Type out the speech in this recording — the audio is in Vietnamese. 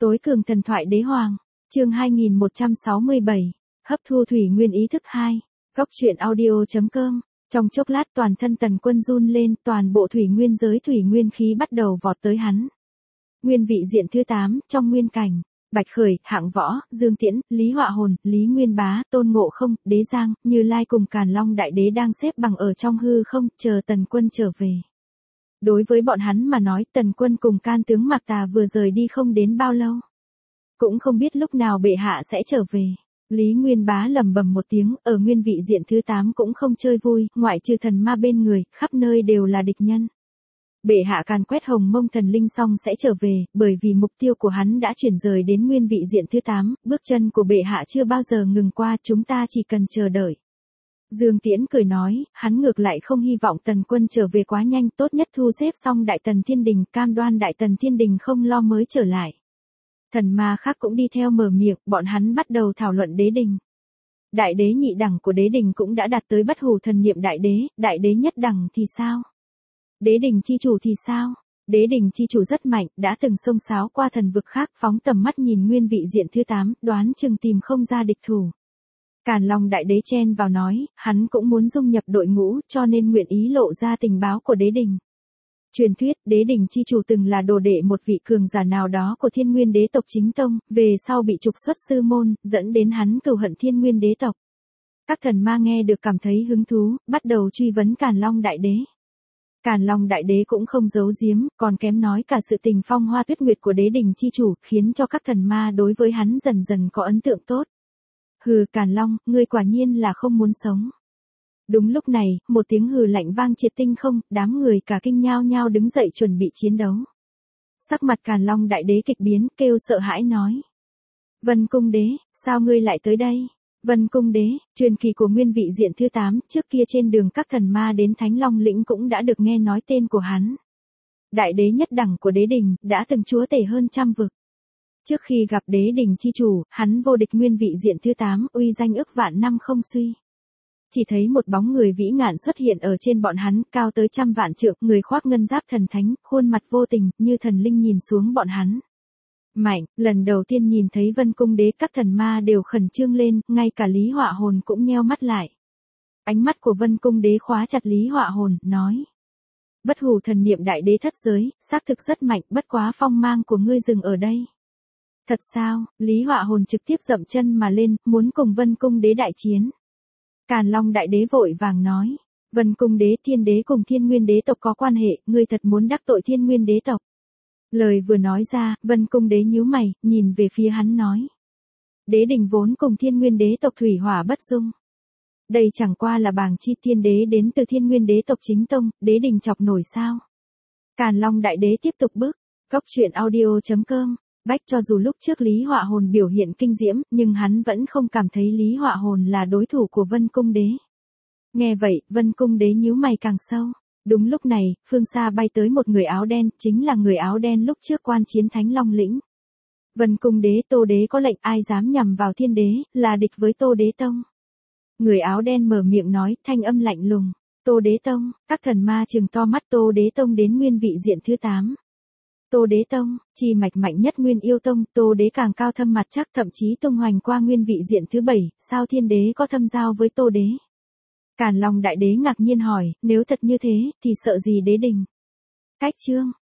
Tối cường thần thoại đế hoàng, chương 2167, hấp thu thủy nguyên ý thức 2, góc truyện audio.com. Trong chốc lát toàn thân Tần Quân run lên, toàn bộ thủy nguyên giới thủy nguyên khí bắt đầu vọt tới hắn. Nguyên vị diện thứ 8, trong nguyên cảnh, Bạch Khởi, Hạng Võ, Dương Tiễn, Lý Họa Hồn, Lý Nguyên Bá, Tôn Ngộ Không, Đế Giang, Như Lai cùng Càn Long Đại Đế đang xếp bằng ở trong hư không, chờ Tần Quân trở về. Đối với bọn hắn mà nói, Tần Quân cùng can tướng Mạc Tà vừa rời đi không đến bao lâu. Cũng không biết lúc nào bệ hạ sẽ trở về. Lý Nguyên Bá lẩm bẩm một tiếng, ở nguyên vị diện thứ 8 cũng không chơi vui, ngoại trừ thần ma bên người, khắp nơi đều là địch nhân. Bệ hạ càn quét hồng mông thần linh xong sẽ trở về, bởi vì mục tiêu của hắn đã chuyển rời đến nguyên vị diện thứ 8, bước chân của bệ hạ chưa bao giờ ngừng qua, chúng ta chỉ cần chờ đợi. Dương Tiễn cười nói, hắn ngược lại không hy vọng Tần Quân trở về quá nhanh, tốt nhất thu xếp xong Đại Tần Thiên Đình, cam đoan Đại Tần Thiên Đình không lo mới trở lại. Thần ma khác cũng đi theo mở miệng, bọn hắn bắt đầu thảo luận đế đình. Đại đế nhị đẳng của đế đình cũng đã đạt tới bất hủ thần niệm đại đế nhất đẳng thì sao? Đế đình chi chủ thì sao? Đế đình chi chủ rất mạnh, đã từng xông xáo qua thần vực khác, phóng tầm mắt nhìn nguyên vị diện thứ 8, đoán chừng tìm không ra địch thủ. Càn Long Đại Đế chen vào nói, hắn cũng muốn dung nhập đội ngũ, cho nên nguyện ý lộ ra tình báo của đế đình. Truyền thuyết, đế đình chi chủ từng là đồ đệ một vị cường giả nào đó của Thiên Nguyên Đế tộc chính tông, về sau bị trục xuất sư môn, dẫn đến hắn cừu hận Thiên Nguyên Đế tộc. Các thần ma nghe được cảm thấy hứng thú, bắt đầu truy vấn Càn Long Đại Đế. Càn Long Đại Đế cũng không giấu giếm, còn kém nói cả sự tình phong hoa tuyết nguyệt của đế đình chi chủ, khiến cho các thần ma đối với hắn dần dần có ấn tượng tốt. Hừ, Càn Long, ngươi quả nhiên là không muốn sống. Đúng lúc này, một tiếng hừ lạnh vang triệt tinh không, đám người cả kinh nhao nhao đứng dậy chuẩn bị chiến đấu. Sắc mặt Càn Long Đại Đế kịch biến, kêu sợ hãi nói. Vân Cung Đế, sao ngươi lại tới đây? Vân Cung Đế, truyền kỳ của nguyên vị diện thứ 8, trước kia trên đường các thần ma đến Thánh Long Lĩnh cũng đã được nghe nói tên của hắn. Đại đế nhất đẳng của đế đình, đã từng chúa tể hơn trăm vực. Trước khi gặp đế đình chi chủ, hắn vô địch nguyên vị diện thứ 8, uy danh ức vạn năm không suy. Chỉ thấy một bóng người vĩ ngạn xuất hiện ở trên bọn hắn, cao tới trăm vạn trượng, người khoác ngân giáp thần thánh, khuôn mặt vô tình, như thần linh nhìn xuống bọn hắn. Mạnh, lần đầu tiên nhìn thấy Vân Cung Đế các thần ma đều khẩn trương lên, ngay cả Lý Họa Hồn cũng nheo mắt lại. Ánh mắt của Vân Cung Đế khóa chặt Lý Họa Hồn, nói. Bất hủ thần niệm đại đế thất giới, xác thực rất mạnh, bất quá phong mang của ngươi dừng ở đây. Thật sao? Lý Họa Hồn trực tiếp dậm chân mà lên, muốn cùng Vân Cung Đế đại chiến. Càn Long Đại Đế vội vàng nói. Vân Cung Đế Thiên Đế cùng Thiên Nguyên Đế tộc có quan hệ, ngươi thật muốn đắc tội Thiên Nguyên Đế tộc. Lời vừa nói ra, Vân Cung Đế nhíu mày, nhìn về phía hắn nói. Đế đình vốn cùng Thiên Nguyên Đế tộc thủy hỏa bất dung. Đây chẳng qua là bàng chi Thiên Đế đến từ Thiên Nguyên Đế tộc chính tông, đế đình chọc nổi sao. Càn Long Đại Đế tiếp tục bước, góc truyện audio.com. Bách cho dù lúc trước Lý Họa Hồn biểu hiện kinh diễm, nhưng hắn vẫn không cảm thấy Lý Họa Hồn là đối thủ của Vân Cung Đế. Nghe vậy, Vân Cung Đế nhíu mày càng sâu. Đúng lúc này, phương xa bay tới một người áo đen, chính là người áo đen lúc trước quan chiến Thánh Long Lĩnh. Vân Cung Đế Tô Đế có lệnh, ai dám nhằm vào Thiên Đế, là địch với Tô Đế Tông. Người áo đen mở miệng nói, thanh âm lạnh lùng. Tô Đế Tông, các thần ma trừng to mắt. Tô Đế Tông đến nguyên vị diện thứ 8. Tô Đế Tông, chi mạch mạnh nhất Nguyên Yêu Tông, Tô Đế càng cao thâm mặt chắc, thậm chí tung hoành qua nguyên vị diện thứ 7, sao Thiên Đế có thâm giao với Tô Đế? Càn Long Đại Đế ngạc nhiên hỏi, nếu thật như thế, thì sợ gì đế đình? Cách chương,